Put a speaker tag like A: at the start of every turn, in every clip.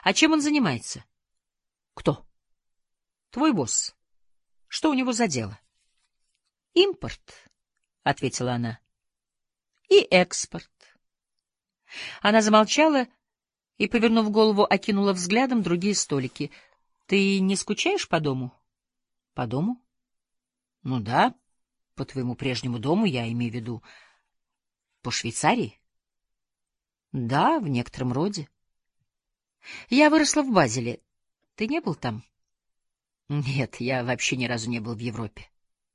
A: А чем он занимается?
B: Кто?
A: Твой босс. Что у него за дело?
B: Импорт, ответила она.
A: И экспорт. Она замолчала и, повернув голову, окинула взглядом другие столики. Ты не скучаешь по дому?
B: По дому? Ну да, по твоему прежнему дому, я имею в виду. По Швейцарии? Да, в некотором роде.
A: Я выросла в Базеле. Ты не был там?
B: Нет, я вообще ни разу не был в Европе.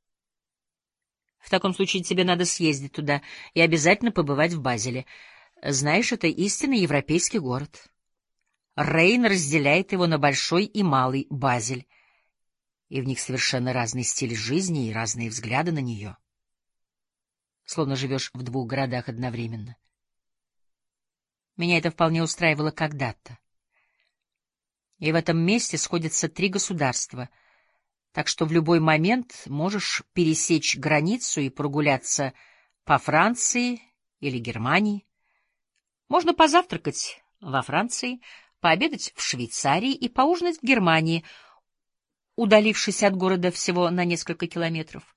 A: В таком случае тебе надо съездить туда и обязательно побывать в Базеле. Знаешь, это истинно европейский город. Рейн разделяет его на Большой и Малый Базель, и в них совершенно разный стиль жизни и разные взгляды на нее. Словно живешь в двух городах одновременно. Меня это вполне устраивало когда-то. И в этом месте сходятся три государства, так что в любой момент можешь пересечь границу и прогуляться по Франции или Германии. Можно позавтракать во Франции, пообедать в Швейцарии и поужинать в Германии, удалившись от города всего на несколько километров.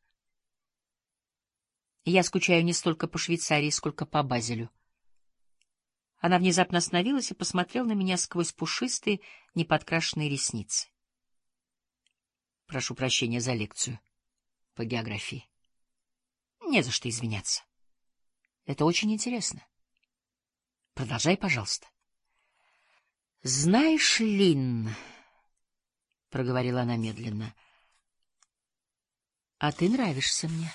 A: Я скучаю не столько по Швейцарии, сколько по Базелю. Она внезапно остановилась и посмотрела на меня сквозь пушистые, неподкрашенные ресницы.
B: Прошу прощения за лекцию по географии.
A: Не за что извиняться.
B: Это очень интересно. Продолжай, пожалуйста.
A: Знаешь, Лин, — проговорила она медленно, — а ты нравишься мне.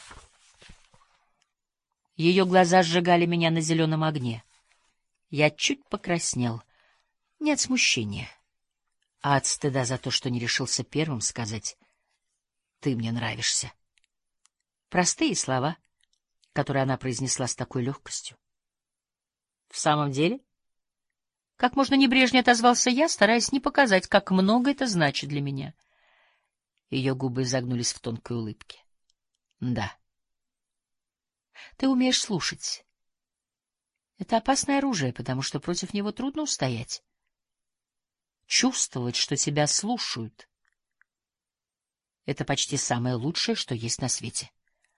A: Ее глаза сжигали меня на зеленом огне. Я чуть покраснел. Не от смущения, а от стыда за то, что не решился первым сказать «ты мне нравишься». Простые слова, которые она произнесла с такой легкостью. В самом деле, как можно небрежнее отозвался я, стараясь не показать, как много это значит для меня. Ее губы изогнулись в тонкой улыбке. Да. Ты умеешь слушать. Это опасное оружие, потому что против него трудно устоять. Чувствовать, что тебя слушают — это почти самое лучшее, что есть на свете.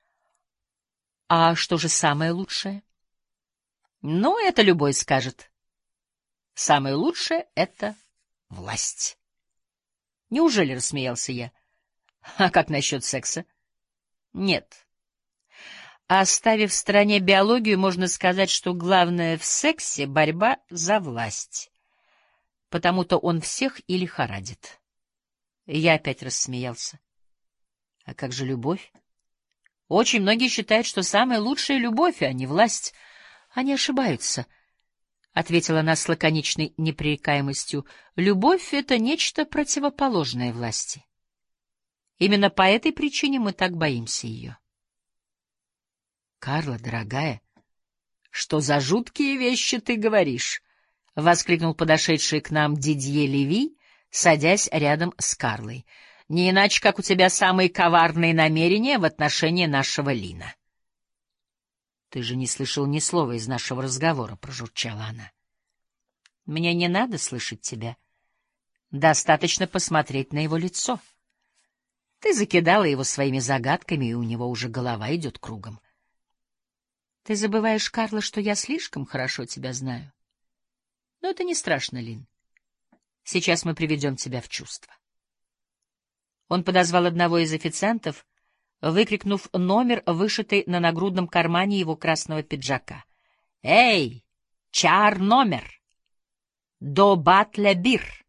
A: А что же самое лучшее? Ну, это любой скажет. Самое лучшее — это власть. Неужели, рассмеялся я? А как насчет секса? Нет. Оставив в стороне биологию, можно сказать, что главное в сексе — борьба за власть. Потому-то он всех и лихорадит. Я опять рассмеялся. А как же любовь? Очень многие считают, что самое лучшее — любовь, а не власть. Они ошибаются, — ответила она с лаконичной непререкаемостью. Любовь — это нечто противоположное власти. Именно по этой причине мы так боимся ее. Карла, дорогая, что за жуткие вещи ты говоришь? — воскликнул подошедший к нам Дидье Леви, садясь рядом с Карлой. — Не иначе, как у тебя самые коварные намерения в отношении нашего Лина. — Ты же не слышал ни слова из нашего разговора, — прожурчала она. — Мне не надо слышать тебя. Достаточно посмотреть на его лицо. Ты закидала его своими загадками, и у него уже голова идет кругом. Ты забываешь, Карла, что я слишком хорошо тебя знаю. Но это не страшно, Лин. Сейчас мы приведем тебя в чувство. Он подозвал одного из официантов, выкрикнув номер, вышитый на нагрудном кармане его красного пиджака. «Эй, чар номер! До батля бир!»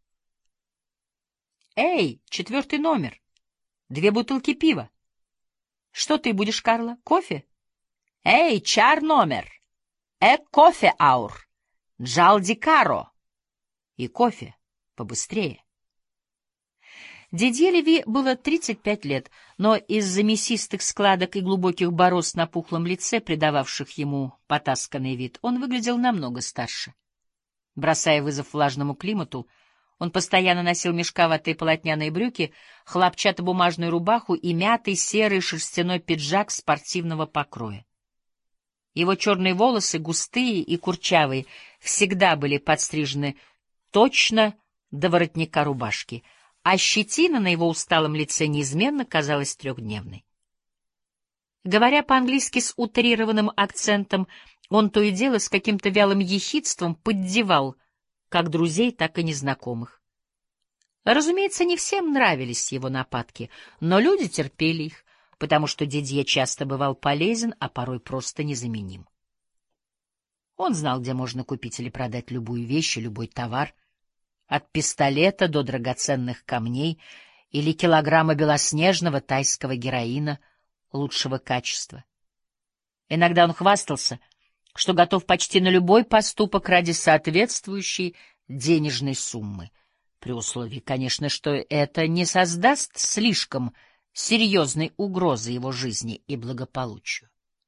A: «Эй, 4-й номер! 2 бутылки пива!» «Что ты будешь, Карла, кофе?» «Эй, чар номер! Кофе аур! Джалди каро!» «И кофе! Побыстрее!» Дидье Леви было 35 лет, но из-за мясистых складок и глубоких борозд на пухлом лице, придававших ему потасканный вид, он выглядел намного старше. Бросая вызов влажному климату, он постоянно носил мешковатые полотняные брюки, хлопчатобумажную рубаху и мятый серый шерстяной пиджак спортивного покроя. Его черные волосы, густые и курчавые, всегда были подстрижены точно до воротника рубашки, а щетина на его усталом лице неизменно казалась трехдневной. Говоря по-английски с утрированным акцентом, он то и дело с каким-то вялым ехидством поддевал как друзей, так и незнакомых. Разумеется, не всем нравились его нападки, но люди терпели их, потому что Дидье часто бывал полезен, а порой просто незаменим. Он знал, где можно купить или продать любую вещь и любой товар, от пистолета до драгоценных камней или килограмма белоснежного тайского героина лучшего качества. Иногда он хвастался, что готов почти на любой поступок ради соответствующей денежной суммы, при условии, конечно, что это не создаст слишком серьезной угрозы его жизни и благополучию.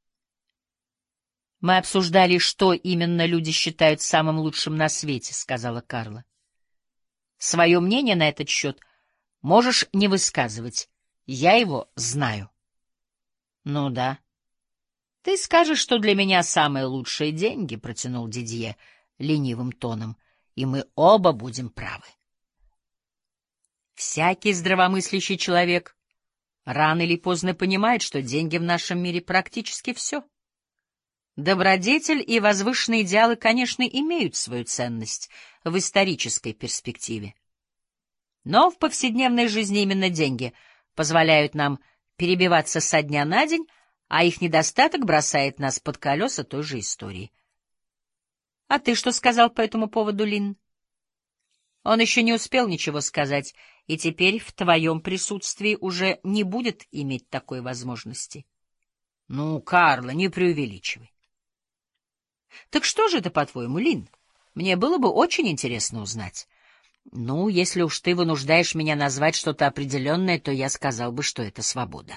A: «Мы обсуждали, что именно люди считают самым лучшим на свете», — сказала Карла. «Свое мнение на этот счет можешь не высказывать. Я его знаю». «Ну да. Ты скажешь, что для меня самые лучшие деньги», — протянул Дидье ленивым тоном, — «и мы оба будем правы». Всякий здравомыслящий человек рано или поздно понимает, что деньги в нашем мире практически все. Добродетель и возвышенные идеалы, конечно, имеют свою ценность в исторической перспективе. Но в повседневной жизни именно деньги позволяют нам перебиваться со дня на день, а их недостаток бросает нас под колеса той же истории. А ты что сказал по этому поводу, Лин? Он еще не успел ничего сказать, и теперь в твоем присутствии уже не будет иметь такой возможности. Ну, Карла, не преувеличивай. Так что же это, по-твоему, Лин? Мне было бы очень интересно узнать. Ну, если уж ты вынуждаешь меня назвать что-то определенное, то я сказал бы, что это свобода.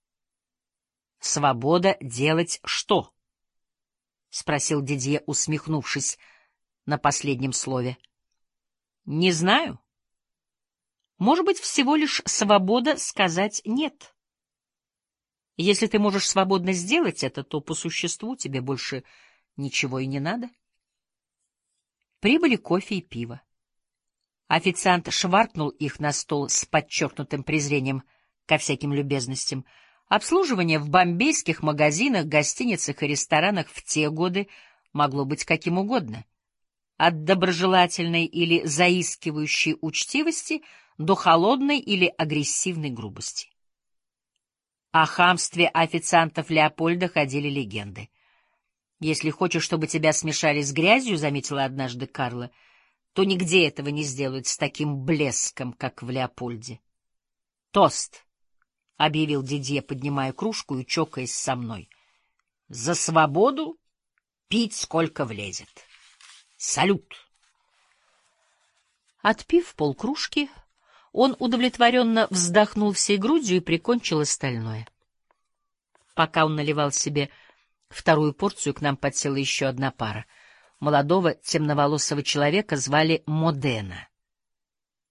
A: Свобода делать что? — спросил Дидье, усмехнувшись на последнем слове. — Не знаю. Может быть, всего лишь свобода сказать «нет». Если ты можешь свободно сделать это, то по существу тебе больше ничего и не надо. Прибыли кофе и пиво. Официант шваркнул их на стол с подчеркнутым презрением ко всяким любезностям. Обслуживание в бомбейских магазинах, гостиницах и ресторанах в те годы могло быть каким угодно. От доброжелательной или заискивающей учтивости до холодной или агрессивной грубости. О хамстве официантов Леопольда ходили легенды. «Если хочешь, чтобы тебя смешали с грязью, — заметила однажды Карла, — то нигде этого не сделают с таким блеском, как в Леопольде». «Тост!» — объявил Дидье, поднимая кружку и чокаясь со мной. «За свободу пить сколько влезет. Салют!» Отпив полкружки, он удовлетворенно вздохнул всей грудью и прикончил остальное. Пока он наливал себе вторую порцию, к нам подсела еще одна пара. Молодого темноволосого человека звали Модена.